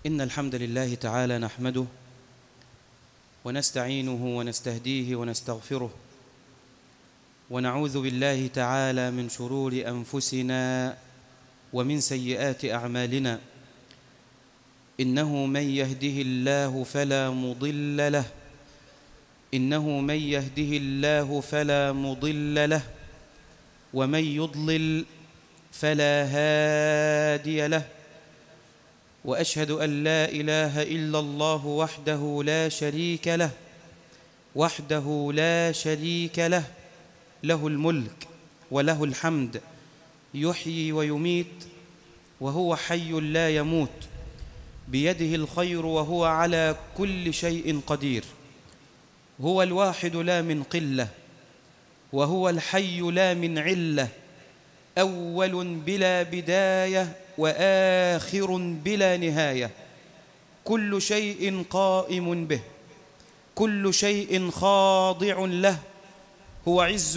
إن الحمد لله تعالى نحمده ونستعينه ونستهديه ونستغفره، ونعوذ بالله تعالى من شرور أنفسنا ومن سيئات أعمالنا. إنه من يهده الله فلا مضل له من يهده الله فلا مضل له، ومن يضلل فلا هادي له. وأشهد أن لا إله إلا الله وحده لا شريك له، له الملك وله الحمد، يحيي ويميت وهو حي لا يموت، بيده الخير وهو على كل شيء قدير. هو الواحد لا من قلة، وهو الحي لا من علة، أول بلا بداية وآخر بلا نهاية، كل شيء قائم به، كل شيء خاضع له. هو عز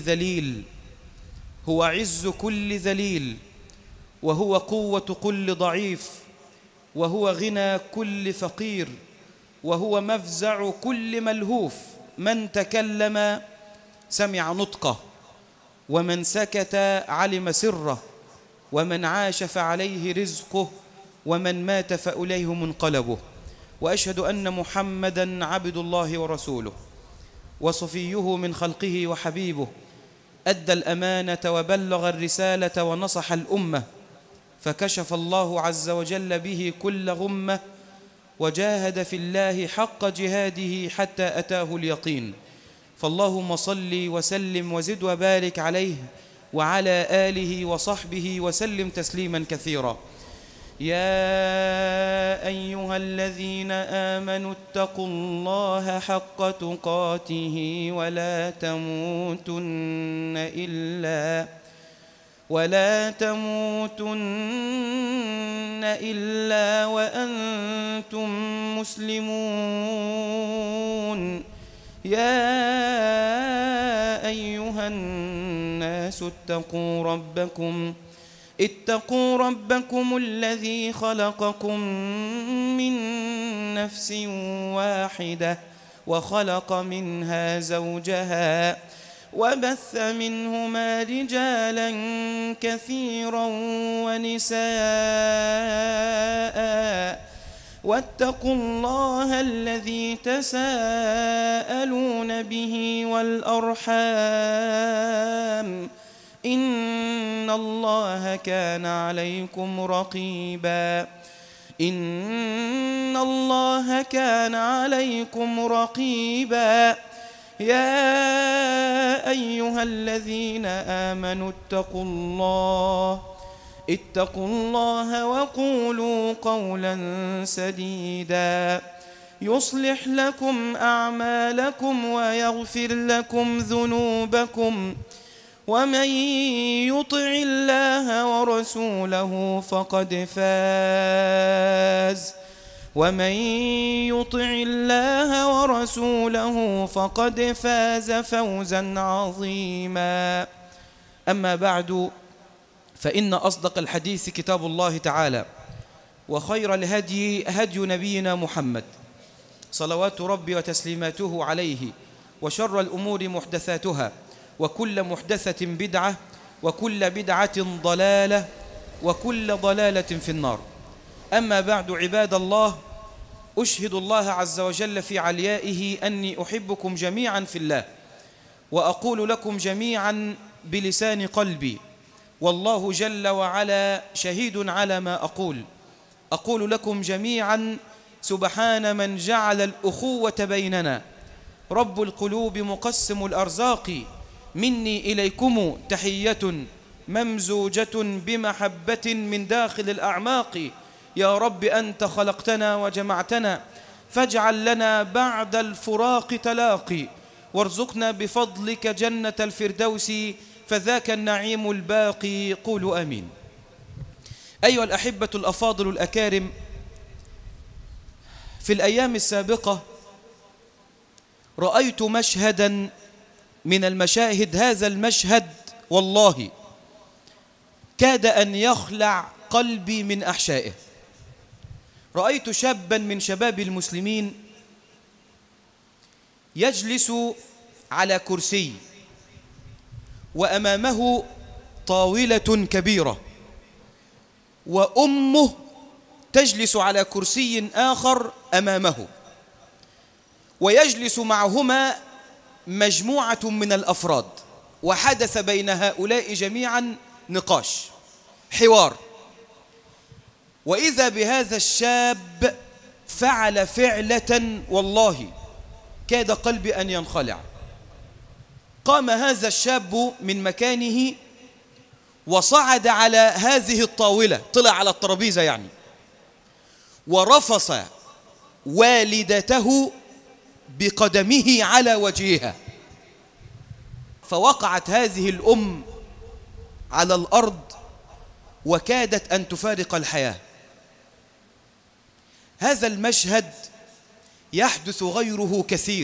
كل ذليل، وهو قوة كل ضعيف، وهو غنى كل فقير، وهو مفزع كل ملهوف. من تكلم سمع نطقه، ومن سكت علم سره، ومن عاش فعليه رزقه، ومن مات فإليه منقلبه. وأشهد أن محمدًا عبد الله ورسوله، وصفيه من خلقه وحبيبه، أدى الأمانة وبلغ الرسالة ونصح الأمة، فكشف الله عز وجل به كل غمة، وجاهد في الله حق جهاده حتى أتاه اليقين. فاللهم صل وسلم وزد وبارك عليه وعلى آله وصحبه وسلم تسليما كثيرا. يا أيها الذين آمنوا اتقوا الله حق تقاته ولا تموتن إلا وأنتم مسلمون. يا أيها الناس اتقوا ربكم الذي خلقكم من نفس واحدة، وخلق منها زوجها، وبث منهما رجالا كثيرا ونساء. واتقوا الله الذي تساءلون به والأرحام، إن الله كان عليكم رقيبا. يا أيها الذين آمنوا اتقوا الله وقولوا قولا سديدا، يصلح لكم أعمالكم ويغفر لكم ذنوبكم، ومن يطع الله ورسوله فقد فاز فوزا عظيما. أما بعد، فإن أصدق الحديث كتاب الله تعالى، وخير الهدي هدي نبينا محمد صلوات ربي وتسليماته عليه، وشر الأمور محدثاتها، وكل محدثة بدعة، وكل بدعة ضلالة، وكل ضلالة في النار. أما بعد، عباد الله، أشهد الله عز وجل في عليائه أني أحبكم جميعا في الله، وأقول لكم جميعا بلسان قلبي، والله جل وعلا شهيد على ما أقول لكم جميعا: سبحان من جعل الأخوة بيننا، رب القلوب مقسم الأرزاق، مني إليكم تحية ممزوجة بمحبة من داخل الأعماق. يا رب أنت خلقتنا وجمعتنا، فاجعل لنا بعد الفراق تلاقي، وارزقنا بفضلك جنة الفردوس، فذاك النعيم الباقي. قولوا آمين. أيها الأحبة الأفاضل الأكارم، في الأيام السابقة رأيت مشهدا من المشاهد. هذا المشهد والله كاد أن يخلع قلبي من أحشائه، رأيت شابا من شباب المسلمين يجلس على كرسي وأمامه طاولة كبيرة، وأمه تجلس على كرسي آخر أمامه، ويجلس معهما مجموعة من الأفراد، وحدث بين هؤلاء جميعا نقاش حوار، وإذا بهذا الشاب فعل فعلة والله كاد قلبي أن ينخلع. قام هذا الشاب من مكانه وصعد على هذه الطاولة، طلع على الترابيزة يعني، ورفص والدته بقدمه على وجهها، فوقعت هذه الأم على الأرض وكادت أن تفارق الحياة. هذا المشهد يحدث غيره كثير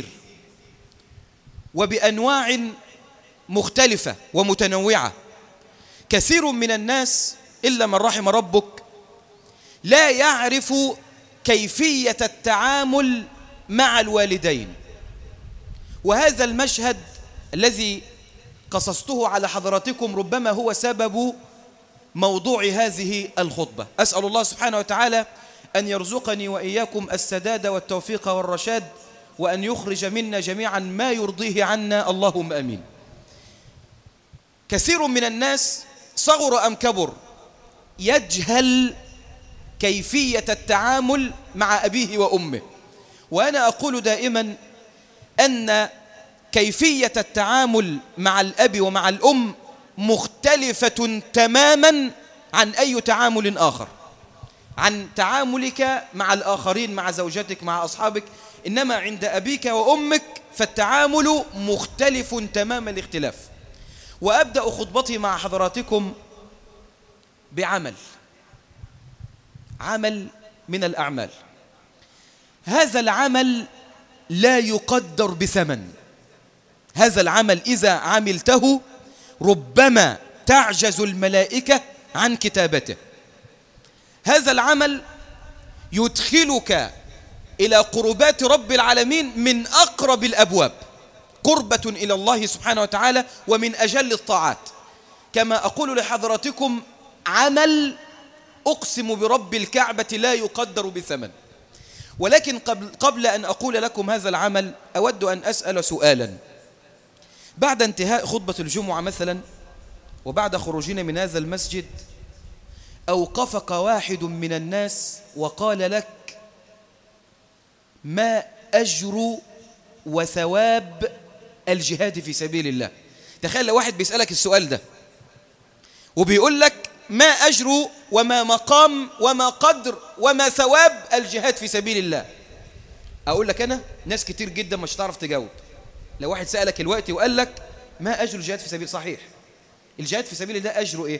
وبأنواع مختلفة ومتنوعة. كثير من الناس إلا من رحم ربك لا يعرف كيفية التعامل مع الوالدين، وهذا المشهد الذي قصصته على حضراتكم ربما هو سبب موضوع هذه الخطبة. أسأل الله سبحانه وتعالى أن يرزقني وإياكم السداد والتوفيق والرشاد، وأن يخرج منا جميعا ما يرضيه عنا، اللهم آمين. كثير من الناس صغر أم كبر يجهل كيفية التعامل مع أبيه وأمه، وأنا أقول دائما أن كيفية التعامل مع الأب ومع الأم مختلفة تماما عن أي تعامل آخر، عن تعاملك مع الآخرين، مع زوجتك، مع أصحابك، إنما عند أبيك وأمك فالتعامل مختلف تمام الاختلاف. وأبدأ خطبتي مع حضراتكم بعمل من الأعمال. هذا العمل لا يقدر بثمن. هذا العمل إذا عملته ربما تعجز الملائكة عن كتابته. هذا العمل يدخلك إلى قربات رب العالمين من أقرب الأبواب، قربة إلى الله سبحانه وتعالى ومن أجل الطاعات. كما أقول لحضراتكم عمل أقسم برب الكعبة لا يقدر بثمن. ولكن قبل أن أقول لكم هذا العمل أود أن أسأل سؤالا. بعد انتهاء خطبة الجمعة مثلا وبعد خروجنا من هذا المسجد أوقفك واحد من الناس وقال لك: ما أجر وثواب الجهاد في سبيل الله؟ تخيل لو واحد بيسألك السؤال ده وبيقول لك ما أجر وما مقام وما قدر وما ثواب الجهاد في سبيل الله. أقول لك أنا ناس كتير جدا مش هتعرف تجاوب. لو واحد سألك الوقت وقال لك ما أجر الجهاد في سبيل، صحيح الجهاد في سبيل الله أجره إيه؟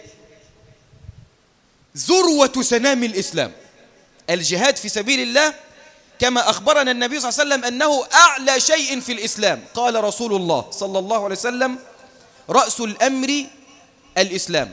ذروة سنام الإسلام. الجهاد في سبيل الله كما أخبرنا النبي صلى الله عليه وسلم أنه أعلى شيء في الإسلام. قال رسول الله صلى الله عليه وسلم: رأس الأمر الإسلام،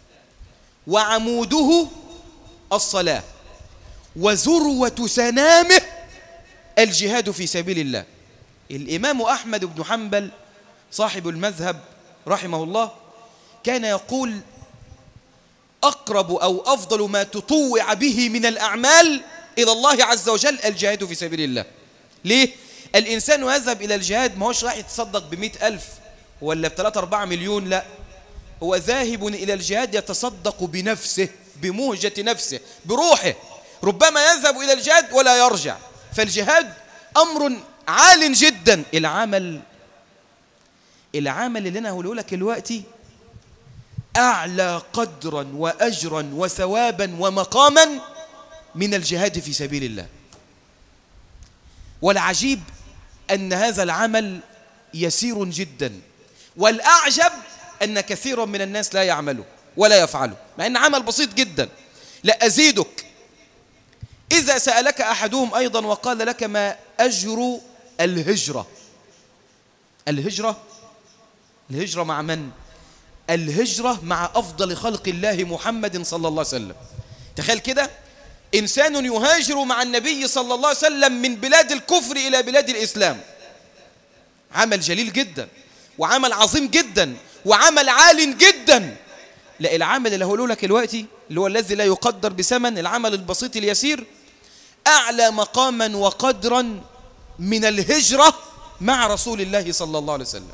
وعموده الصلاة، وذروة سنامه الجهاد في سبيل الله. الإمام أحمد بن حنبل صاحب المذهب رحمه الله كان يقول: أقرب أو أفضل ما تطوع به من الأعمال إلى الله عز وجل الجهاد في سبيل الله. ليه؟ الإنسان يذهب إلى الجهاد ما هوش راح يتصدق ب100,000 ولا ب3-4 مليون، لا، هو ذاهب إلى الجهاد يتصدق بنفسه، بمهجة نفسه، بروحه. ربما يذهب إلى الجهاد ولا يرجع. فالجهاد أمر عال جدا. العمل اللي أنا هقوله لك دلوقتي أعلى قدرا وأجرا وثوابا ومقاما من الجهاد في سبيل الله. والعجيب أن هذا العمل يسير جدا، والأعجب أن كثيرا من الناس لا يعمله ولا يفعله، مع أن عمل بسيط جدا. لا أزيدك، إذا سألك أحدهم أيضا وقال لك ما أجر الهجرة؟ الهجرة مع من؟ الهجرة مع أفضل خلق الله محمد صلى الله عليه وسلم. تخيل كده، إنسان يهاجر مع النبي صلى الله عليه وسلم من بلاد الكفر إلى بلاد الإسلام. عمل جليل جدا، وعمل عظيم جدا، وعمل عال جدا. لا، العمل اللي هقوله لك دلوقتي اللي هو الذي لا يقدر بثمن، العمل البسيط اليسير، أعلى مقاما وقدرا من الهجرة مع رسول الله صلى الله عليه وسلم.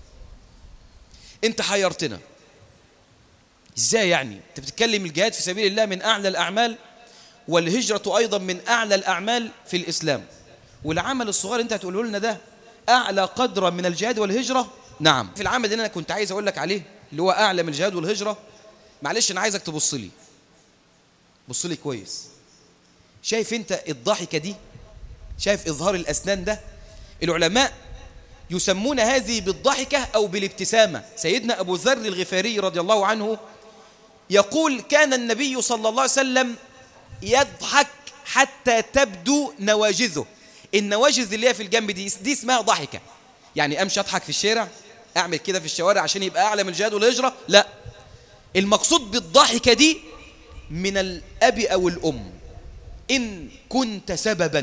انت حيرتنا. ازاي يعني؟ انت بتتكلم الجهاد في سبيل الله من أعلى الأعمال، والهجرة أيضا من أعلى الأعمال في الإسلام، والعمل الصغير انت هتقوله لنا ده أعلى قدرا من الجهاد والهجرة؟ نعم. في العمل اللي أنا كنت عايز أقول لك عليه اللي هو أعلى من الجهاد والهجرة، معلش أنا عايزك تبص لي، بص لي كويس. شايف انت الضحكة دي؟ شايف إظهار الأسنان ده؟ العلماء يسمون هذه بالضحكة أو بالابتسامة. سيدنا أبو ذر الغفاري رضي الله عنه يقول: كان النبي صلى الله عليه وسلم يضحك حتى تبدو نواجذه. النواجذ اللي هي في الجنب دي اسمها ضحكة. يعني أمشي أضحك في الشارع، أعمل كده في الشوارع عشان يبقى أعلى من الجهاد والهجرة؟ لا، المقصود بالضحكة دي من الأب أو الأم. إن كنت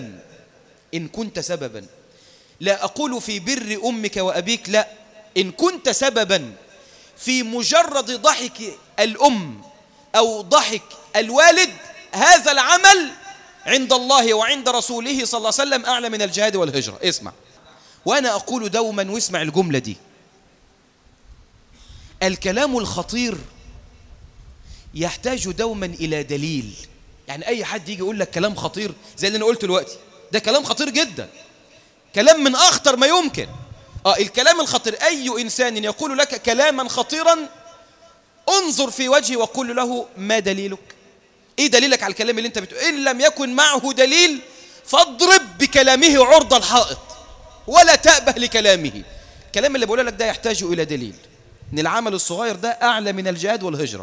سببا، لا أقول في بر أمك وأبيك، لا، إن كنت سببا في مجرد ضحك الأم أو ضحك الوالد، هذا العمل عند الله وعند رسوله صلى الله عليه وسلم أعلى من الجهاد والهجرة. اسمع، وأنا أقول دوما، واسمع الجملة دي: الكلام الخطير يحتاج دوما إلى دليل. يعني أي حد يجي يقول لك كلام خطير زي اللي أنا قلته دلوقتي، ده كلام خطير جدا، كلام من أخطر ما يمكن. الكلام الخطير، أي إنسان يقول لك كلاما خطيرا انظر في وجهه وقل له: ما دليلك؟ إيه دليلك على الكلام اللي أنت بتقول؟ إن لم يكن معه دليل فاضرب بكلامه عرض الحائط ولا تأبه لكلامه. الكلام اللي بقوله لك ده يحتاج إلى دليل، إن العمل الصغير ده أعلى من الجهاد والهجرة.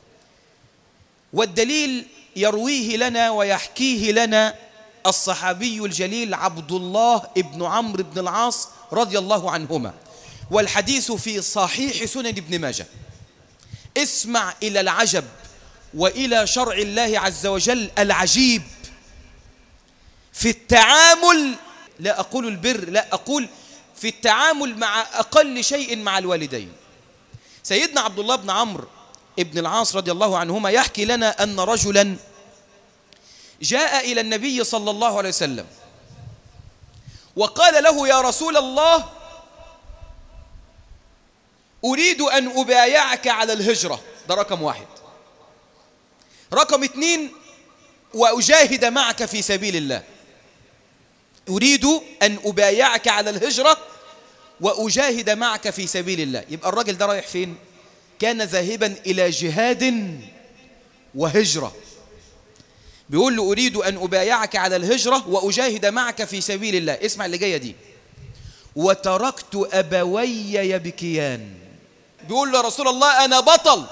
والدليل يرويه لنا ويحكيه لنا الصحابي الجليل عبد الله ابن عمرو بن العاص رضي الله عنهما، والحديث في صحيح سنن ابن ماجه. اسمع إلى العجب وإلى شرع الله عز وجل العجيب في التعامل، لا أقول البر، لا أقول في التعامل مع أقل شيء مع الوالدين. سيدنا عبد الله بن عمرو ابن العاص رضي الله عنهما يحكي لنا أن رجلا جاء إلى النبي صلى الله عليه وسلم وقال له: يا رسول الله، أريد أن أبايعك على الهجرة. ده رقم واحد. رقم اتنين: وأجاهد معك في سبيل الله. أريد أن أبايعك على الهجرة وأجاهد معك في سبيل الله. يبقى الراجل ده رايح فين؟ كان ذاهبا إلى جهاد وهجرة. بيقول له: أريد أن أبايعك على الهجرة وأجاهد معك في سبيل الله. اسمع اللي جاية دي: وتركت أبوي يبكيان. بيقول له: يا رسول الله، أنا بطل،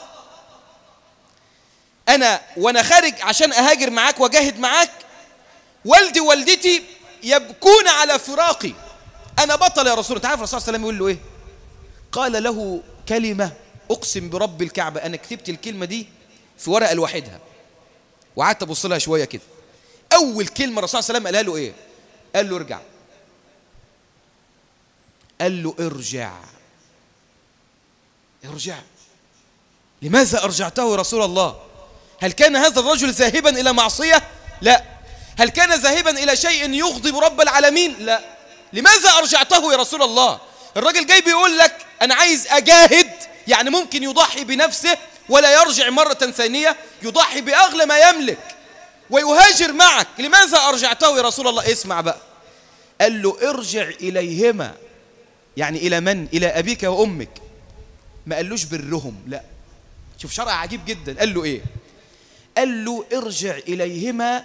أنا وأنا خارج عشان أهاجر معاك وأجاهد معاك، والدي ووالدتي يبكون على فراقي، أنا بطل يا رسول الله. تعرف الرسول صلى الله عليه وسلم يقول له إيه؟ قال له كلمة أقسم برب الكعبة أنا كتبت الكلمة دي في ورقة لوحدها وقعدت أبص لها شوية كده. أول كلمة الرسول صلى الله عليه وسلم قالها له إيه؟ قال له: ارجع. قال له: ارجع. ارجع. لماذا أرجعته يا رسول الله؟ هل كان هذا الرجل ذاهبا إلى معصية؟ لا. هل كان ذاهبا إلى شيء يغضب رب العالمين؟ لا. لماذا أرجعته يا رسول الله؟ الراجل جاي بيقول لك أنا عايز أجاهد، يعني ممكن يضحي بنفسه ولا يرجع مرة ثانية، يضحي بأغلى ما يملك ويهاجر معك. لماذا أرجعته يا رسول الله؟ اسمع بقى. قال له: ارجع إليهما. يعني إلى من؟ إلى أبيك وأمك. ما قالوش برهم، لا. شوف شرع عجيب جدا. قال له إيه؟ قال له: ارجع إليهما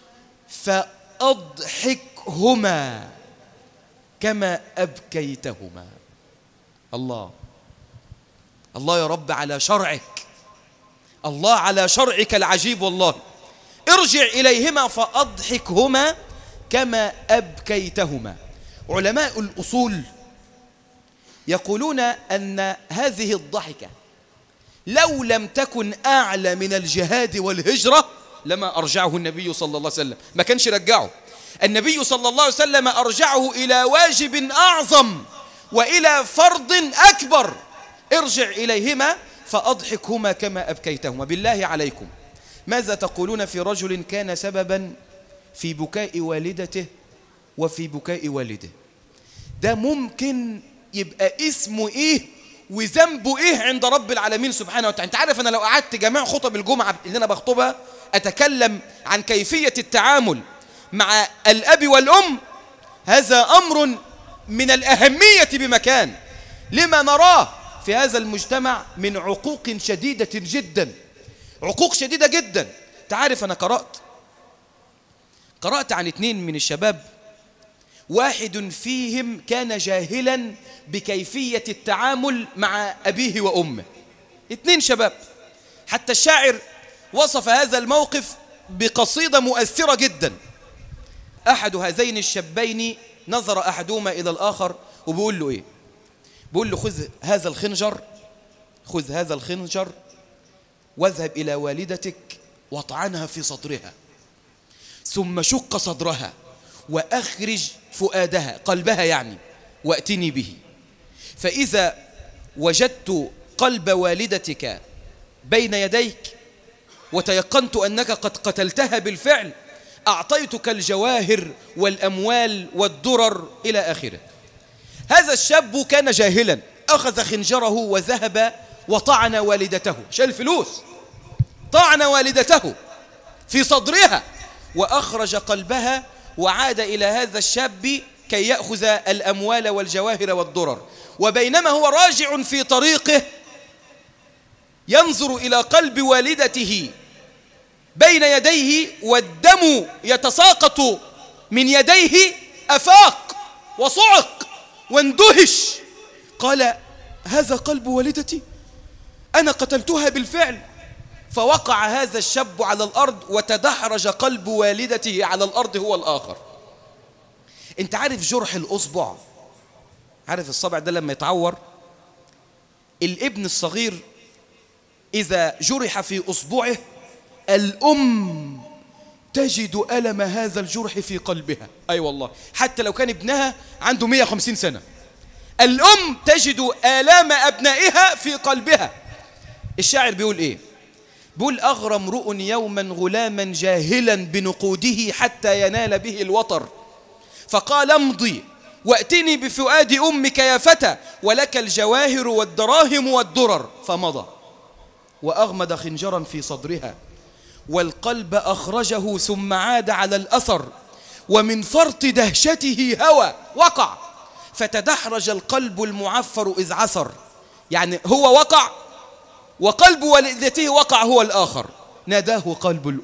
فأضحكهما كما أبكيتهما. الله الله يا رب على شرعك، الله على شرعك العجيب والله. ارجع إليهما فأضحكهما كما أبكيتهما. علماء الأصول يقولون أن هذه الضحكة لو لم تكن أعلى من الجهاد والهجرة لما أرجعه النبي صلى الله عليه وسلم، ما كانش رجعه. النبي صلى الله عليه وسلم أرجعه إلى واجب أعظم وإلى فرض أكبر: ارجع إليهما فأضحكهما كما أبكيتهما. بالله عليكم، ماذا تقولون في رجل كان سببا في بكاء والدته وفي بكاء والده؟ ده ممكن يبقى اسمه إيه وذنبه إيه عند رب العالمين سبحانه وتعالى. أنت عارف أنا لو قعدت جميع خطب الجمعة اللي أنا بخطبها أتكلم عن كيفية التعامل مع الأب والأم، هذا أمر من الأهمية بمكان لما نراه في هذا المجتمع من عقوق شديدة جدا، عقوق شديدة جدا. تعرف أنا قرأت عن 2 من الشباب، واحد فيهم كان جاهلا بكيفية التعامل مع أبيه وأمه. 2 شباب، حتى الشاعر وصف هذا الموقف بقصيدة مؤثرة جدا. أحد هذين الشابين نظر أحدهما إلى الآخر وبيقول له إيه؟ بيقول له: خذ هذا الخنجر واذهب إلى والدتك واطعنها في صدرها، ثم شق صدرها وأخرج فؤادها، قلبها يعني، وأتني به، فإذا وجدت قلب والدتك بين يديك وتيقنت أنك قد قتلتها بالفعل أعطيتك الجواهر والأموال والدرر إلى آخره. هذا الشاب كان جاهلا، أخذ خنجره وذهب وطعن والدته، شال فلوس، طعن والدته في صدرها وأخرج قلبها، وعاد إلى هذا الشاب كي يأخذ الأموال والجواهر والدرر. وبينما هو راجع في طريقه ينظر إلى قلب والدته بين يديه والدم يتساقط من يديه، أفاق وصعق واندهش، قال: هذا قلب والدتي، أنا قتلتها بالفعل. فوقع هذا الشاب على الأرض وتدحرج قلب والدته على الأرض هو الآخر. أنت عارف جرح الأصبع؟ عارف الصبع ده لما يتعور؟ الابن الصغير إذا جرح في أصبعه الأم تجد ألم هذا الجرح في قلبها. أي والله، حتى لو كان ابنها عنده 150 سنة، الأم تجد آلام أبنائها في قلبها. الشاعر بيقول إيه؟ بيقول: أغرى امرؤ يوما غلاما جاهلا بنقوده حتى ينال به الوطر، فقال: امضي وأتني بفؤاد أمك يا فتى، ولك الجواهر والدراهم والدرر. فمضى وأغمد خنجرا في صدرها، والقلب أخرجه ثم عاد على الأثر، ومن فرط دهشته هوى وقع، فتدحرج القلب المعفر إذ عثر. يعني هو وقع وقلب والدته وقع هو الآخر. ناداه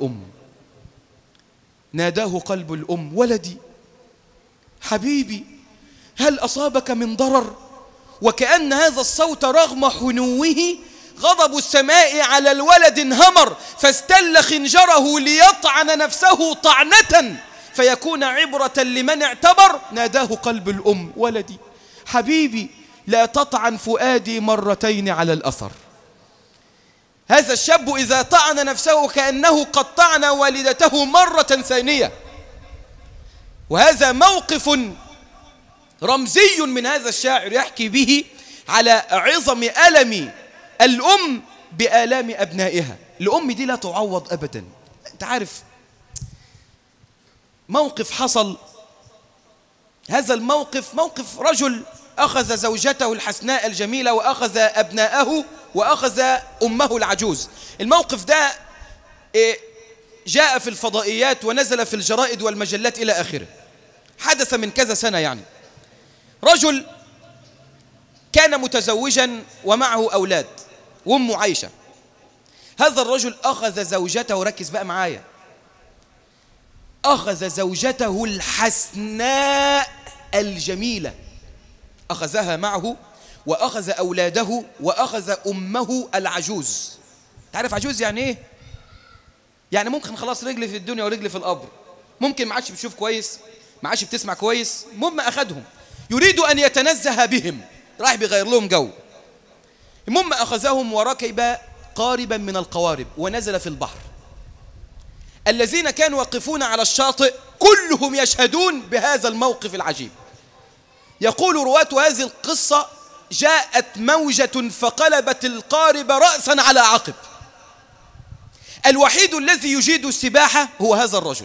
قلب الأم: ولدي حبيبي، هل أصابك من ضرر؟ وكأن هذا الصوت رغم حنوه غضب السماء على الولد انهمر، فاستل خنجره ليطعن نفسه طعنة فيكون عبرة لمن اعتبر. ناداه قلب الأم: ولدي حبيبي، لا تطعن فؤادي مرتين على الأثر. هذا الشاب إذا طعن نفسه كأنه قد طعن والدته مرة ثانية. وهذا موقف رمزي من هذا الشاعر يحكي به على عظم ألم الأم بآلام أبنائها. الأم دي لا تعوض أبدا. أنت عارف موقف حصل، هذا الموقف موقف رجل أخذ زوجته الحسناء الجميلة وأخذ أبناءه وأخذ أمه العجوز. الموقف ده جاء في الفضائيات ونزل في الجرائد والمجلات إلى آخره. حدث من كذا سنة. يعني رجل كان متزوجا ومعه أولاد وأمه عايشة. هذا الرجل أخذ زوجته، ركز بقى معايا، أخذ زوجته الحسناء الجميلة، أخذها معه وأخذ أولاده وأخذ أمه العجوز. تعرف عجوز يعني إيه؟ يعني ممكن خلاص رجلي في الدنيا ورجلي في القبر، ممكن ما عادش بتشوف كويس، ما عادش بتسمع كويس، المهم أخذهم يريد أن يتنزه بهم، راح بيغير لهم جو. المهم أخذهم وركب قاربا من القوارب ونزل في البحر. الذين كانوا واقفون على الشاطئ كلهم يشهدون بهذا الموقف العجيب. يقول رواة هذه القصة: جاءت موجة فقلبت القارب رأسا على عقب. الوحيد الذي يجيد السباحة هو هذا الرجل.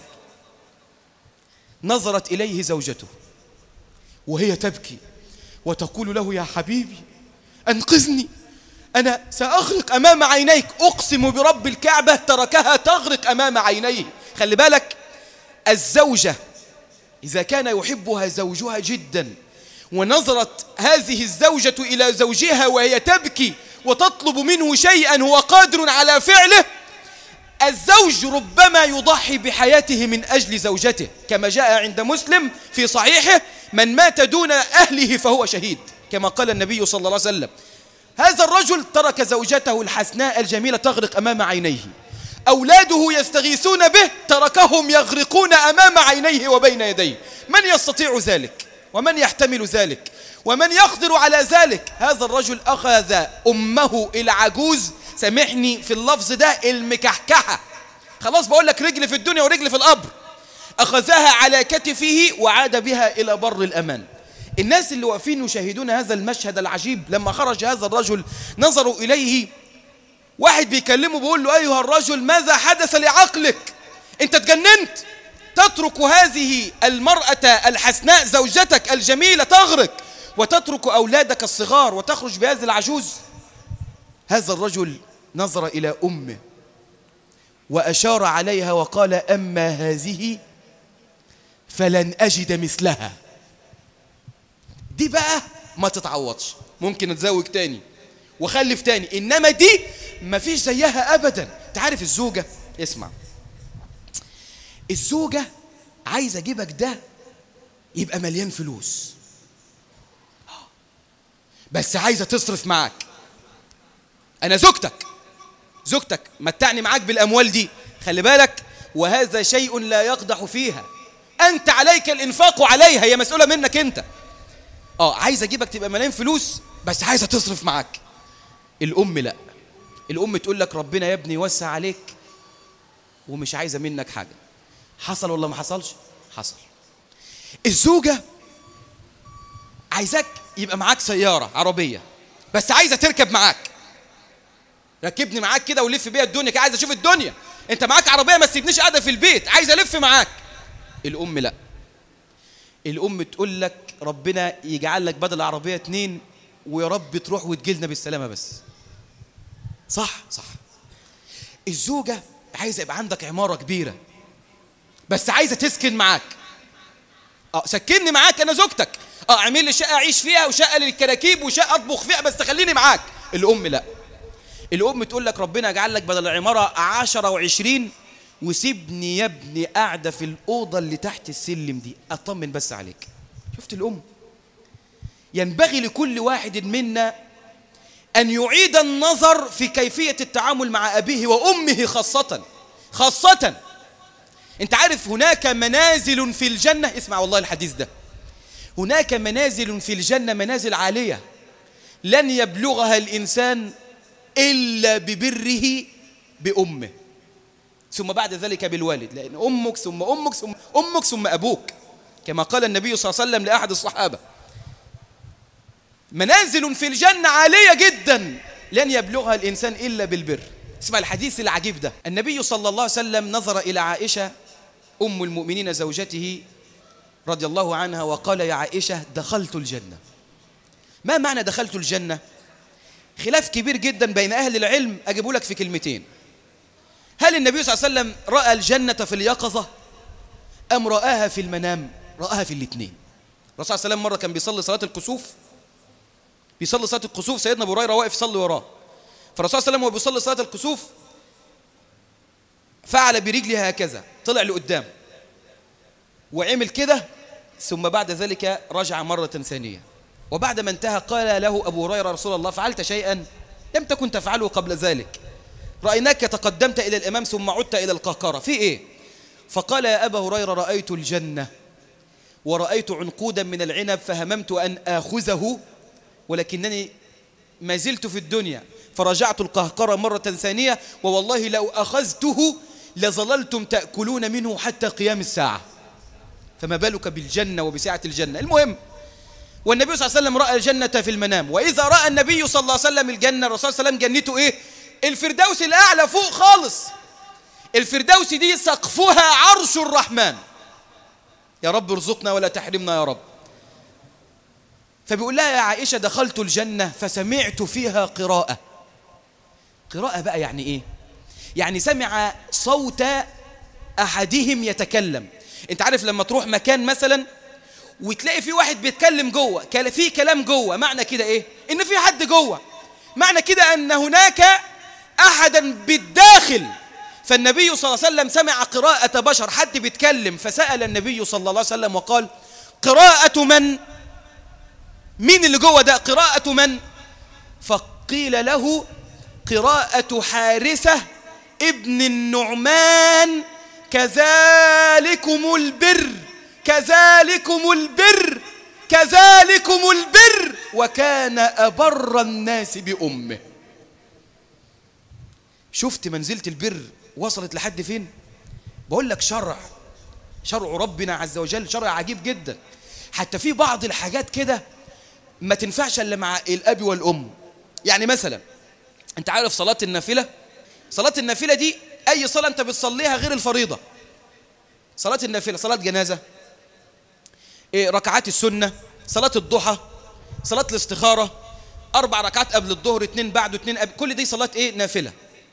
نظرت إليه زوجته وهي تبكي وتقول له: يا حبيبي أنقذني، أنا سأغرق أمام عينيك. أقسم برب الكعبة تركها تغرق أمام عينيه. خلي بالك، الزوجة إذا كان يحبها زوجها جدا ونظرت هذه الزوجة إلى زوجها وهي تبكي وتطلب منه شيئا هو قادر على فعله، الزوج ربما يضحي بحياته من أجل زوجته، كما جاء عند مسلم في صحيحه: من مات دون أهله فهو شهيد، كما قال النبي صلى الله عليه وسلم. هذا الرجل ترك زوجته الحسناء الجميلة تغرق أمام عينيه. أولاده يستغيثون به تركهم يغرقون أمام عينيه وبين يديه. من يستطيع ذلك؟ ومن يحتمل ذلك؟ ومن يقدر على ذلك؟ هذا الرجل أخذ أمه العجوز، سامحني في اللفظ ده، المكحكحة، خلاص بقول لك رجل في الدنيا ورجل في القبر، أخذها على كتفه وعاد بها إلى بر الأمان. الناس اللي واقفين يشاهدون هذا المشهد العجيب لما خرج هذا الرجل نظروا إليه. واحد بيكلمه بيقول له: أيها الرجل ماذا حدث لعقلك؟ أنت اتجننت؟ تترك هذه المرأة الحسناء زوجتك الجميلة تغرق وتترك أولادك الصغار وتخرج بهذه العجوز؟ هذا الرجل نظر إلى أمه وأشار عليها وقال: أما هذه فلن أجد مثلها. دي بقى ما تتعوضش، ممكن نتزوج تاني وخلف تاني، إنما دي ما فيش زيها أبدا. تعرف الزوجة، اسمع، الزوجة عايزة أجيبك ده يبقى مليان فلوس، بس عايزة تصرف معاك. أنا زوجتك متعني معاك بالأموال دي، خلي بالك، وهذا شيء لا يقدح فيها، أنت عليك الإنفاق عليها، هي مسؤولة منك أنت. عايزة أجيبك تبقى مليان فلوس بس عايزة تصرف معاك. الأم لا، الأم تقول لك: ربنا يا ابني يوسع عليك ومش عايزة منك حاجة. حصل ولا ما حصلش؟ حصل. الزوجة عايزاك يبقى معاك سيارة عربية بس عايزة تركب معاك، ركبني معاك كده ولف بيها الدنيا، عايزة أشوف الدنيا، أنت معاك عربية ما تسيبنيش قاعدة في البيت، عايزة ألف معاك. الأم لا، الأم تقول لك: ربنا يجعل لك بدل العربية 2 ويا رب تروح وتجيلنا بالسلامة بس. صح. الزوجة عايزة يبقى عندك عمارة كبيرة بس عايزة تسكن معاك. سكنني معاك، أنا زوجتك، اعمل لي شقة أعيش فيها وشقة للكراكيب وشقة أطبخ فيها بس خليني معاك. الأم لا، الأم تقول لك: ربنا يجعل لك بدل العمارة 10 و20 وسيبني يا ابني قاعدة في الأوضة اللي تحت السلم دي أطمن بس عليك. شفت الأم؟ ينبغي لكل واحد منا أن يعيد النظر في كيفية التعامل مع أبيه وأمه خاصة. أنت عارف هناك منازل في الجنة، اسمع والله الحديث ده، هناك منازل في الجنة، منازل عالية لن يبلغها الإنسان إلا ببره بأمه، ثم بعد ذلك بالوالد، لأن أمك ثم أمك ثم أمك ثم أبوك، كما قال النبي صلى الله عليه وسلم لأحد الصحابة: منازل في الجنة عالية جدا لن يبلغها الإنسان إلا بالبر. اسمع الحديث العجيب ده. النبي صلى الله عليه وسلم نظر إلى عائشة أم المؤمنين زوجته رضي الله عنها وقال: يا عائشة دخلت الجنة. ما معنى دخلت الجنة؟ خلاف كبير جدا بين أهل العلم، أجيبه لك في كلمتين. هل النبي صلى الله عليه وسلم رأى الجنة في اليقظة أم رآها في المنام؟ رآها في الاثنين. الرسول صلى الله عليه وسلم مرة كان بيصلي صلاة الكسوف، سيدنا أبو هريرة واقف يصلي وراه، فالرسول صلى الله عليه وسلم وهو بيصلي صلاة الكسوف فعل برجله هكذا، طلع لقدام وعمل كده، ثم بعد ذلك رجع مرة ثانية، وبعد ما انتهى قال له أبو هريرة: رسول الله فعلت شيئا لم تكن تفعله قبل ذلك، رأيناك تقدمت إلى الأمام ثم عدت إلى القهقرة، في إيه؟ فقال: يا أبا هريرة رأيت الجنة ورأيت عنقودا من العنب فهممت أن آخذه ولكنني ما زلت في الدنيا فرجعت القهقرة مرة ثانية، ووالله لو أخذته لظللتم تأكلون منه حتى قيام الساعة، فما بالك بالجنة وبسعة الجنة. المهم، والنبي صلى الله عليه وسلم رأى الجنة في المنام، وإذا رأى النبي صلى الله عليه وسلم الجنة، الرسول صلى الله عليه وسلم جنته إيه؟ الفردوس الأعلى فوق خالص. الفردوس دي سقفها عرش الرحمن. يا رب ارزقنا ولا تحرمنا يا رب. فبيقول لها يا عائشة دخلت الجنة فسمعت فيها قراءة. قراءة بقى يعني إيه؟ يعني سمع صوت أحدهم يتكلم. أنت عارف لما تروح مكان مثلا وتلاقي في واحد بيتكلم جوه، في كلام جوه، معنى كده إيه؟ إن في حد جوه، معنى كده أن هناك أحدا بالداخل. فالنبي صلى الله عليه وسلم سمع قراءة بشر، حد بيتكلم، فسأل النبي صلى الله عليه وسلم وقال قراءة من؟ مين اللي جوه ده؟ قراءة من؟ فقيل له قراءة حارثة ابن النعمان كذلكم البر كذلكم البر كذلكم البر وكان أبر الناس بأمه. شفت منزلة البر وصلت لحد فين؟ بقول لك شرع ربنا عز وجل شرع عجيب جدا. حتى في بعض الحاجات كده ما تنفعش الا مع الاب والام. يعني مثلا انت عارف صلاة النافلة دي اي صلاة انت بتصليها غير الفريضة. صلاة النافلة، صلاة جنازة، ركعات السنة، صلاة الضحى، صلاة الاستخارة، 4 ركعات قبل الظهر، 2 بعده، 2 قبل، كل دي صلاة ايه؟ نافلة.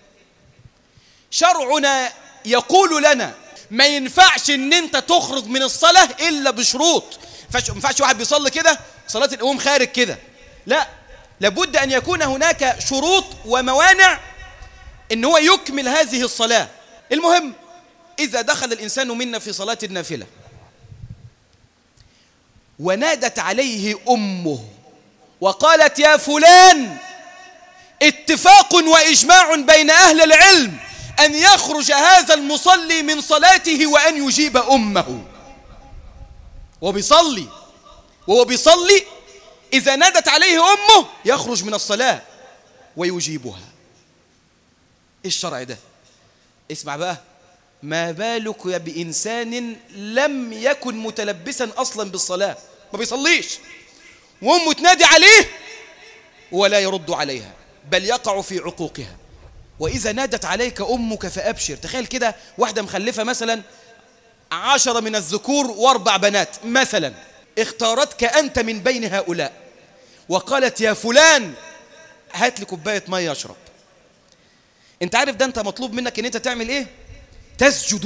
شرعنا يقول لنا ما ينفعش ان انت تخرج من الصلاة الا بشروط. ما ينفعش واحد بيصلي كده صلاة القوم خارج كده، لا، لابد ان يكون هناك شروط وموانع ان هو يكمل هذه الصلاة. المهم، اذا دخل الانسان منا في صلاة النافلة ونادت عليه امه وقالت يا فلان، اتفاق واجماع بين اهل العلم أن يخرج هذا المصلي من صلاته وأن يجيب أمه. وهو بيصلي إذا نادت عليه أمه يخرج من الصلاة ويجيبها. إيه الشرع ده؟ اسمع بقى، ما بالك بإنسان لم يكن متلبسا أصلا بالصلاة، ما بيصليش، وأمه تنادي عليه ولا يرد عليها بل يقع في عقوقها. وإذا نادت عليك أمك فأبشر. تخيل كده واحدة مخلفة مثلا 10 من الذكور و4 بنات مثلا، اختارتك أنت من بين هؤلاء وقالت يا فلان هات لي كوباية مية أشرب. أنت عارف ده أنت مطلوب منك أن أنت تعمل إيه؟ تسجد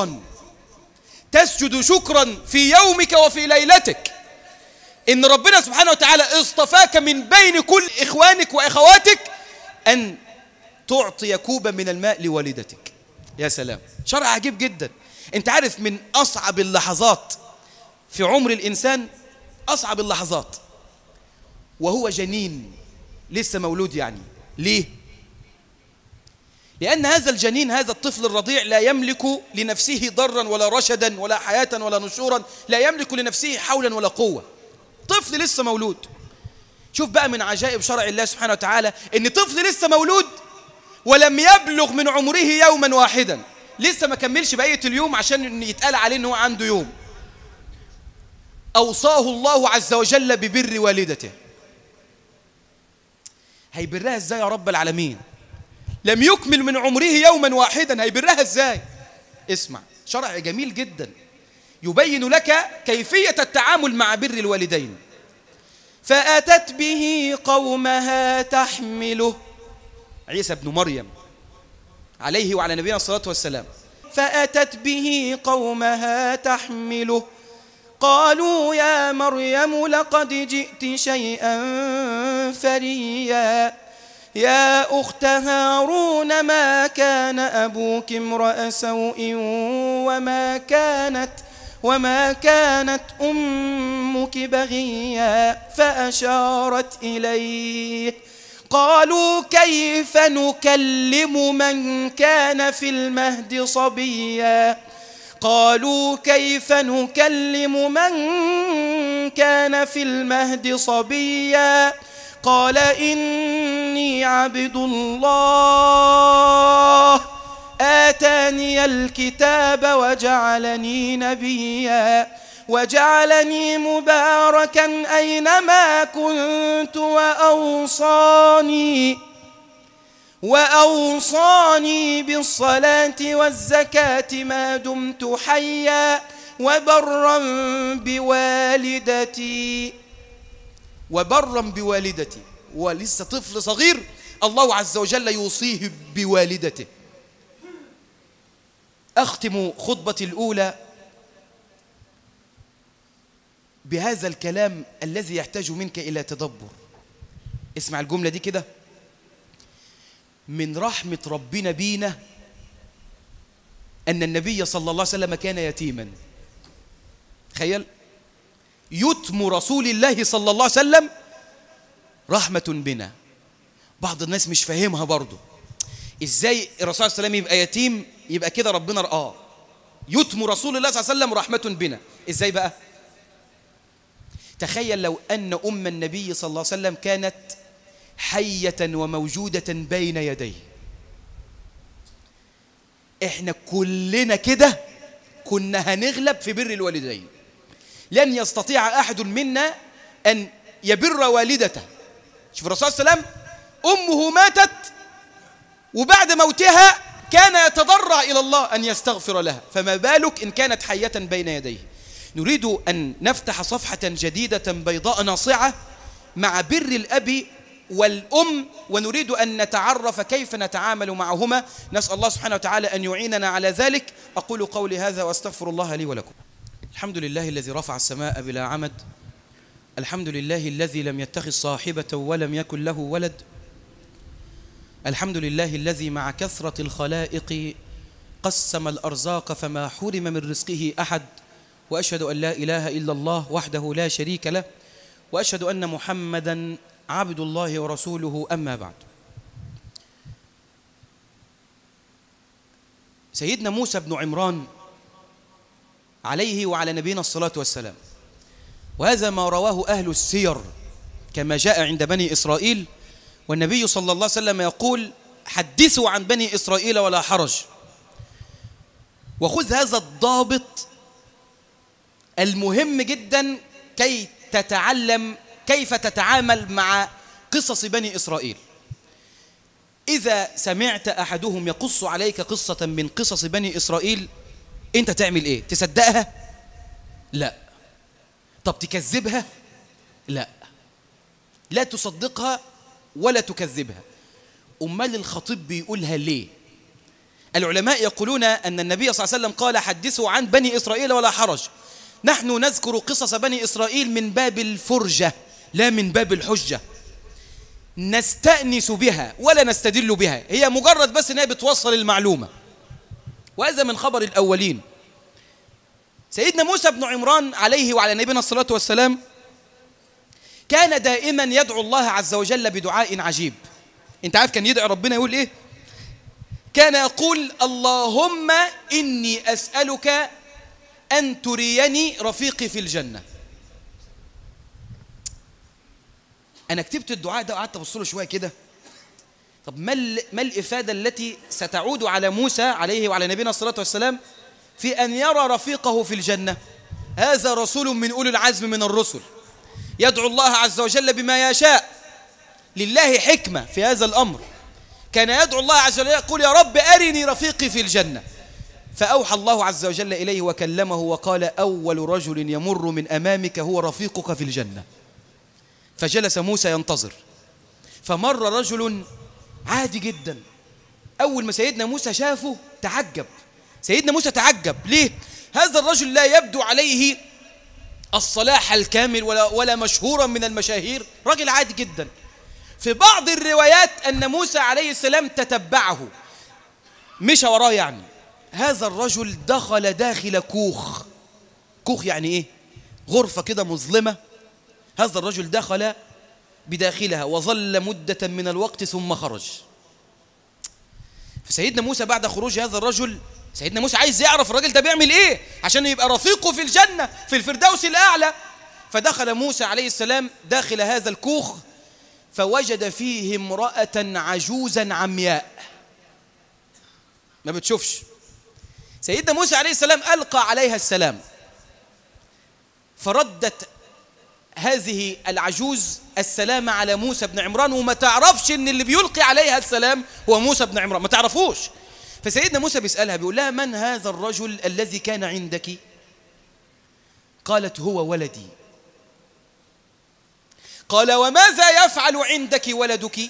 شكرا في يومك وفي ليلتك إن ربنا سبحانه وتعالى اصطفاك من بين كل إخوانك وإخواتك أن تعطي كوبا من الماء لوالدتك. يا سلام، شرع عجيب جدا. انت عارف من أصعب اللحظات في عمر الإنسان، أصعب اللحظات وهو جنين لسه مولود. يعني ليه؟ لأن هذا الجنين، هذا الطفل الرضيع لا يملك لنفسه ضرا ولا رشدا ولا حياة ولا نشورا، لا يملك لنفسه حولا ولا قوة. طفل لسه مولود. شوف بقى من عجائب شرع الله سبحانه وتعالى ان طفل لسه مولود ولم يبلغ من عمره يوما واحدا، لسه ما كملش بقية اليوم عشان يتقال عليه انه عنده يوم. أوصاه الله عز وجل ببر والدته. هيبرها ازاي يا رب العالمين؟ لم يكمل من عمره يوما واحدا، هيبرها ازاي؟ اسمع، شرع جميل جدا يبين لك كيفية التعامل مع بر الوالدين. فأتت به قومها تحمله، عيسى بن مريم عليه وعلى نبينا الصلاة والسلام. فأتت به قومها تحمله قالوا يا مريم لقد جئت شيئا فريا يا أخت هارون ما كان أبوك امرأ سوء وما كانت أمك بغيا فأشارت إليه. قالوا كيف نكلم من كان في المهد صبيا قالوا كيف نكلم من كان في المهد صبيا قال إني عبد الله آتاني الكتاب وجعلني نبيا وجعلني مباركا أينما كنت وأوصاني بالصلاة والزكاة ما دمت حيا وبرا بوالدتي. ولسه طفل صغير الله عز وجل يوصيه بوالدته. أختم خطبتي الأولى بهذا الكلام الذي يحتاج منك إلى تدبر. اسمع الجملة دي كده: من رحمة ربنا بينا أن النبي صلى الله عليه وسلم كان يتيما. تخيل، يتم رسول الله صلى الله عليه وسلم رحمة بنا. بعض الناس مش فاهمها برضو، ازاي الرسول صلى الله عليه وسلم يبقى يتيم يبقى كده ربنا رآه؟ يتم رسول الله صلى الله عليه وسلم رحمة بنا، ازاي بقى؟ تخيل لو أن أم النبي صلى الله عليه وسلم كانت حية وموجودة بين يديه، احنا كلنا كده كنا هنغلب في بر الوالدين. لن يستطيع أحد منا أن يبر والدته. شوف الرسول صلى الله عليه وسلم أمه ماتت وبعد موتها كان يتضرع إلى الله أن يستغفر لها، فما بالك إن كانت حية بين يديه. نريد أن نفتح صفحة جديدة بيضاء ناصعة مع بر الأب والأم، ونريد أن نتعرف كيف نتعامل معهما. نسأل الله سبحانه وتعالى أن يعيننا على ذلك. أقول قولي هذا وأستغفر الله لي ولكم. الحمد لله الذي رفع السماء بلا عمد، الحمد لله الذي لم يتخذ صاحبة ولم يكن له ولد، الحمد لله الذي مع كثرة الخلائق قسم الأرزاق فما حرم من رزقه أحد، وأشهد أن لا إله إلا الله وحده لا شريك له، وأشهد أن محمدًا عبد الله ورسوله. أما بعد، سيدنا موسى بن عمران عليه وعلى نبينا الصلاة والسلام، وهذا ما رواه أهل السير كما جاء عند بني إسرائيل، والنبي صلى الله عليه وسلم يقول: حدثوا عن بني إسرائيل ولا حرج. وخذ هذا الضابط المهم جدا كي تتعلم كيف تتعامل مع قصص بني إسرائيل. إذا سمعت أحدهم يقص عليك قصة من قصص بني إسرائيل، أنت تعمل إيه؟ تصدقها؟ لا. طب تكذبها؟ لا. لا تصدقها ولا تكذبها. أمال الخطيب بيقولها ليه؟ العلماء يقولون أن النبي صلى الله عليه وسلم قال: حدثوا عن بني إسرائيل ولا حرج. نحن نذكر قصص بني إسرائيل من باب الفرجة لا من باب الحجة، نستأنس بها ولا نستدل بها، هي مجرد بس أنها بتوصل المعلومة. وهذا من خبر الأولين. سيدنا موسى بن عمران عليه وعلى نبينا الصلاة والسلام كان دائما يدعو الله عز وجل بدعاء عجيب. انت عارف كان يدعو ربنا يقول ايه؟ كان يقول: اللهم إني أسألك أن تريني رفيقي في الجنة. أنا كتبت الدعاء ده وقعدت أبص له شوية كده، طب ما الإفادة التي ستعود على موسى عليه وعلى نبينا الصلاة والسلام في أن يرى رفيقه في الجنة؟ هذا رسول من أولي العزم من الرسل يدعو الله عز وجل بما يشاء، لله حكمة في هذا الأمر. كان يدعو الله عز وجل يقول: يا رب أرني رفيقي في الجنة. فأوحى الله عز وجل إليه وكلمه وقال: أول رجل يمر من أمامك هو رفيقك في الجنة. فجلس موسى ينتظر، فمر رجل عادي جدا. أول ما سيدنا موسى شافه تعجب. سيدنا موسى تعجب ليه؟ هذا الرجل لا يبدو عليه الصلاح الكامل ولا مشهورا من المشاهير، رجل عادي جدا. في بعض الروايات أن موسى عليه السلام تتبعه، مشى وراه. يعني هذا الرجل دخل داخل كوخ. كوخ يعني إيه؟ غرفة كده مظلمة. هذا الرجل دخل بداخلها وظل مدة من الوقت ثم خرج. فسيدنا موسى بعد خروج هذا الرجل، سيدنا موسى عايز يعرف الرجل ده بيعمل إيه عشان يبقى رفيقه في الجنة في الفردوس الأعلى. فدخل موسى عليه السلام داخل هذا الكوخ فوجد فيه امرأة عجوزا عمياء. ما بتشوفش. سيدنا موسى عليه السلام ألقى عليها السلام، فردت هذه العجوز السلام على موسى بن عمران، وما تعرفش ان اللي بيلقي عليها السلام هو موسى بن عمران، ما تعرفوش. فسيدنا موسى بيسألها بيقول لها: من هذا الرجل الذي كان عندك؟ قالت: هو ولدي. قال: وماذا يفعل عندك ولدك؟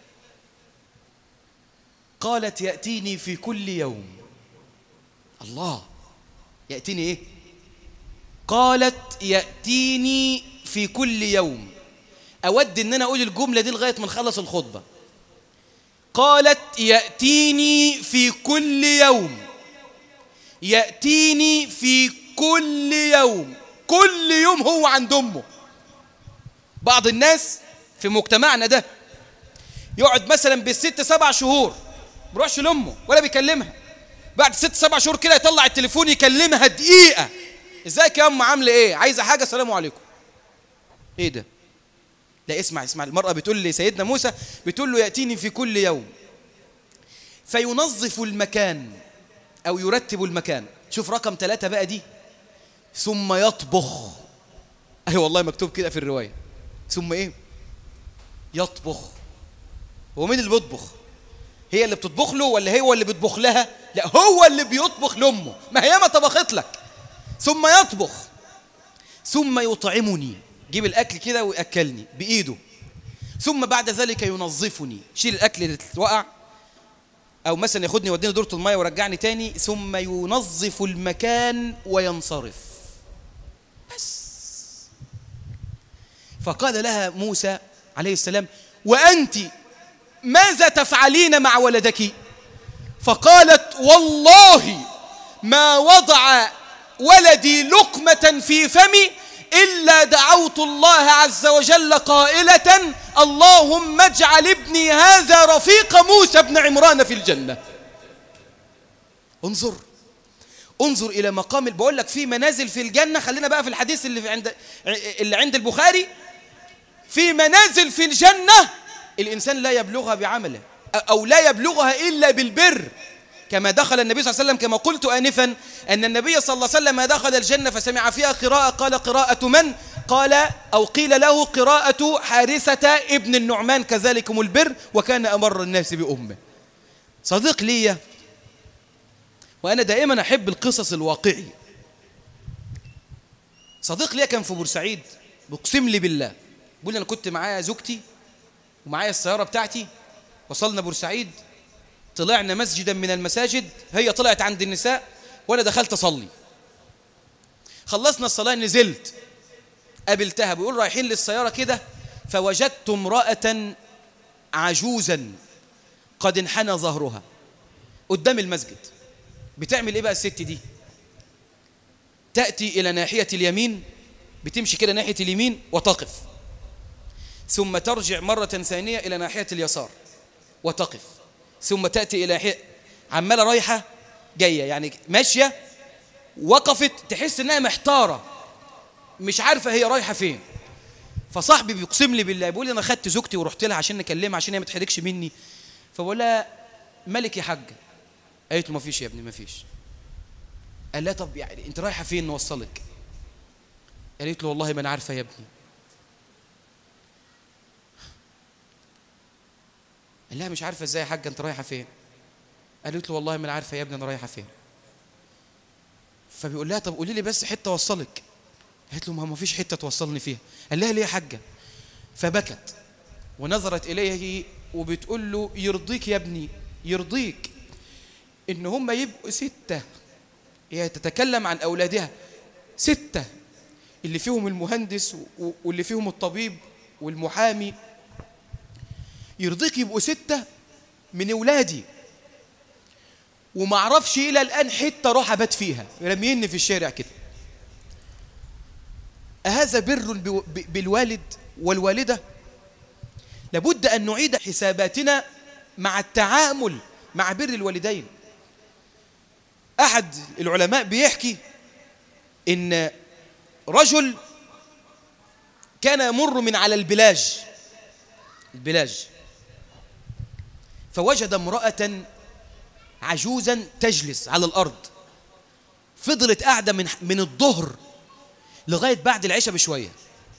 قالت: يأتيني في كل يوم. الله، يأتيني ايه؟ قالت: يأتيني في كل يوم. أود أن أنا أقول الجملة دي لغاية ما نخلص الخطبة. قالت: يأتيني في كل يوم، يأتيني في كل يوم. كل يوم هو عند أمه. بعض الناس في مجتمعنا ده يقعد مثلا بالست 7 شهور بروحش لأمه ولا بيكلمها، بعد 6 7 شهور كده يطلع التليفون يكلمها دقيقة: ازيك يا أم، عاملة ايه، عايزة حاجة، السلام عليكم. ايه ده؟ لا، اسمع المرأة بتقول لي سيدنا موسى، بتقول له: يأتيني في كل يوم. فينظف المكان أو يرتب المكان. شوف رقم 3 بقى دي. ثم يطبخ. أيوة والله مكتوب كده في الرواية. ثم إيه؟ يطبخ. هو مين اللي بيطبخ؟ هي اللي بتطبخ له ولا هو اللي بيطبخ لها؟ لا، هو اللي بيطبخ لأمه، ما هي ما طبخت لك. ثم يطبخ ثم يطعمني، جيب الأكل كده ويأكلني بإيده. ثم بعد ذلك ينظفني، شيل الأكل اللي اتوقع، أو مثلا ياخدني يوديني دورة المية ورجعني تاني. ثم ينظف المكان وينصرف. بس. فقال لها موسى عليه السلام: وأنت ماذا تفعلين مع ولدك؟ فقالت: والله ما وضع ولدي لقمة في فمي إلا دعوت الله عز وجل قائلة: اللهم اجعل ابني هذا رفيق موسى بن عمران في الجنة. انظر إلى مقام. بقول لك في منازل في الجنة. خلينا بقى في الحديث اللي عند البخاري. في منازل في الجنة الإنسان لا يبلغها بعمله، أو لا يبلغها إلا بالبر، كما دخل النبي صلى الله عليه وسلم، كما قلت آنفا أن النبي صلى الله عليه وسلم دخل الجنة فسمع فيها قراءة، قال: قراءة من؟ قال أو قيل له: قراءة حارثة ابن النعمان، كذلكم البر وكان أمر الناس بأمه. صديق لي، وأنا دائما أحب القصص الواقعي. صديق لي كان في بورسعيد، بقسم لي بالله، بقول أنا كنت معايا زوجتي ومعايا السيارة بتاعتي، وصلنا بورسعيد، طلعنا مسجدا من المساجد، هي طلعت عند النساء وأنا دخلت أصلي. خلصنا الصلاة نزلت قابلتها، بيقول رايحين للسيارة كده، فوجدت امرأة عجوزا قد انحنى ظهرها قدام المسجد. بتعمل ايه بقى الست دي؟ تأتي إلى ناحية اليمين، بتمشي كده ناحية اليمين وتقف، ثم ترجع مرة ثانية إلى ناحية اليسار وتقف، ثم تأتي إلى ناحية، عمالة رايحة جاية، يعني ماشية، وقفت تحس إنها محتارة مش عارفة هي رايحة فين. فصاحبي بيقسم لي بالله، بيقول لي أنا خدت زوجتي ورحت لها عشان نكلمها عشان هي ما تحرجش مني، فبقول لها: مالك يا حاجة؟ قالت له: ما فيش يا ابني ما فيش. قال لها: طب يعني أنت رايحة فين نوصلك؟ قالت له: والله ما أنا عارفة يا ابني. قال لها: مش عارفة ازاي يا حاجة، أنت رايحة فين؟ قالت له: والله ما أنا عارفة يا ابني أنا رايحة فين. فبيقول لها: طب قولي لي بس حتة أوصلك. قالت له: ما فيش حتة توصلني فيها. قال لها: ليه يا حاجة؟ فبكت ونظرت إليه وبتقول له: يرضيك يا ابني، يرضيك إن هم يبقوا 6. هي تتكلم عن أولادها 6، اللي فيهم المهندس واللي فيهم الطبيب والمحامي. يرضيك يبقوا 6 من أولادي، وما اعرفش إلى الآن حتة روح أبات فيها، رميني في الشارع كده. أهذا بر بالوالد والوالدة؟ لابد أن نعيد حساباتنا مع التعامل مع بر الوالدين. أحد العلماء بيحكي إن رجل كان يمر من على البلاج، فوجد امرأة عجوزا تجلس على الأرض. فضلت قاعدة من الظهر لغاية بعد العشاء بشوية.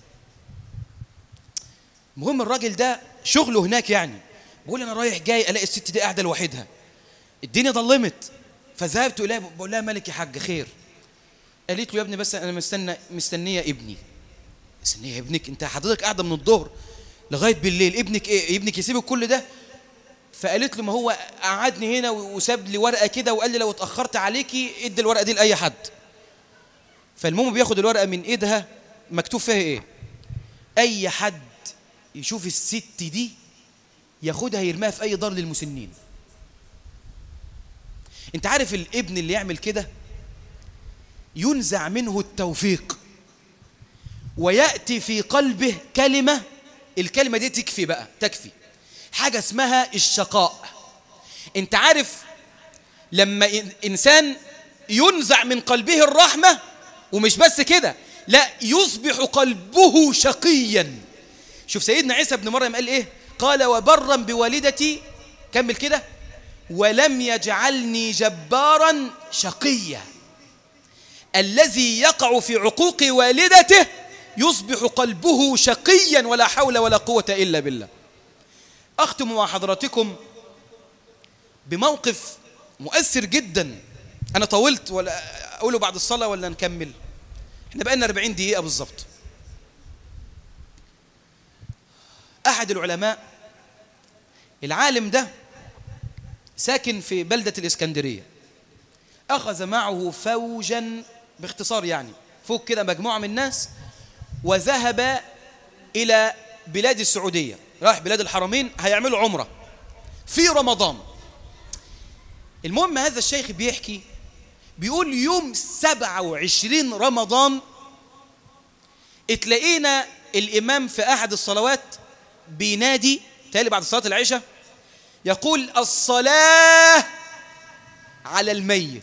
المهم الراجل ده شغله هناك يعني، بقول أنا رايح جاي ألاقي الست دي قاعدة لوحدها، الدنيا ضلمت، فذهبت إليها بقول لها مالك يا حاج خير؟ قالت له يا ابني بس أنا مستنية ابني. مستنية ابنك؟ أنت حضرتك قاعدة من الظهر لغاية بالليل، ابنك إيه؟ ابنك يسيبك كل ده؟ فقالت له ما هو قعدني هنا وساب لي ورقة كده وقال لي لو اتأخرت عليكي ادي الورقة دي لأي حد. فالمهم بياخد الورقة من ايدها، مكتوب فيها ايه؟ اي حد يشوف الست دي ياخدها يرميها في اي دار للمسنين. انت عارف الابن اللي يعمل كده ينزع منه التوفيق ويأتي في قلبه كلمة، الكلمة دي تكفي حاجة اسمها الشقاء. انت عارف لما انسان ينزع من قلبه الرحمة، ومش بس كده، لا يصبح قلبه شقيا. شوف سيدنا عيسى بن مريم قال ايه؟ قال وبرا بوالدتي، كمل كده، ولم يجعلني جبارا شقيا. الذي يقع في عقوق والدته يصبح قلبه شقيا ولا حول ولا قوة إلا بالله. أختم مع حضراتكم بموقف مؤثر جدا. أنا طولت، ولا أقوله بعد الصلاة ولا نكمل؟ احنا بقينا 40 دقيقة بالضبط. أحد العلماء، العالم ده ساكن في بلدة الإسكندرية، أخذ معه فوجا، باختصار يعني فوق كده مجموعة من الناس، وذهب إلى بلاد السعودية، راح بلاد الحرمين، هيعملوا عمرة في رمضان. المهم هذا الشيخ بيحكي، بيقول يوم 27 رمضان اتلاقينا الإمام في أحد الصلوات بينادي تالي بعد صلاة العشاء، يقول الصلاة على الميت.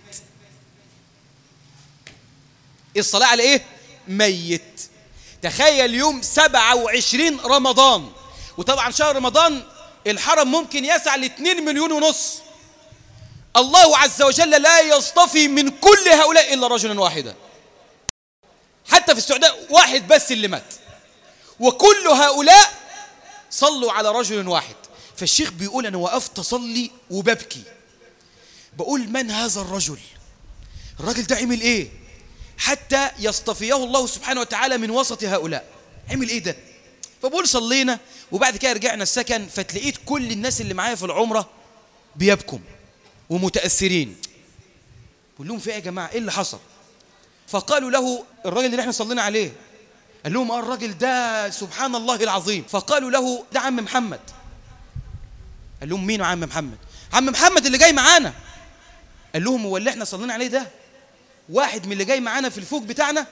الصلاة على إيه؟ ميت. تخيل يوم 27 رمضان، وطبعا شهر رمضان الحرم ممكن يسع ل2.5 مليون. الله عز وجل لا يصطفي من كل هؤلاء إلا رجلا واحدا. حتى في السعودية واحد بس اللي مات، وكل هؤلاء صلوا على رجل واحد. فالشيخ بيقول أنا وقفت أصلي وببكي، بقول من هذا الرجل؟ الراجل ده عمل إيه حتى يصطفيه الله سبحانه وتعالى من وسط هؤلاء؟ عمل إيه ده؟ فبقول صلينا، وبعد كده رجعنا السكن، فتلاقيت كل الناس اللي معايا في العمرة بيبكوا ومتأثرين. بقول لهم في ايه يا جماعة؟ ايه اللي حصل؟ فقالوا له الراجل اللي احنا صلينا عليه. قال لهم الراجل ده سبحان الله العظيم. فقالوا له ده عم محمد. قال لهم مين عم محمد؟ عم محمد اللي جاي معانا. قال لهم هو اللي احنا صلينا عليه ده واحد من اللي جاي معانا في الفوق بتاعنا؟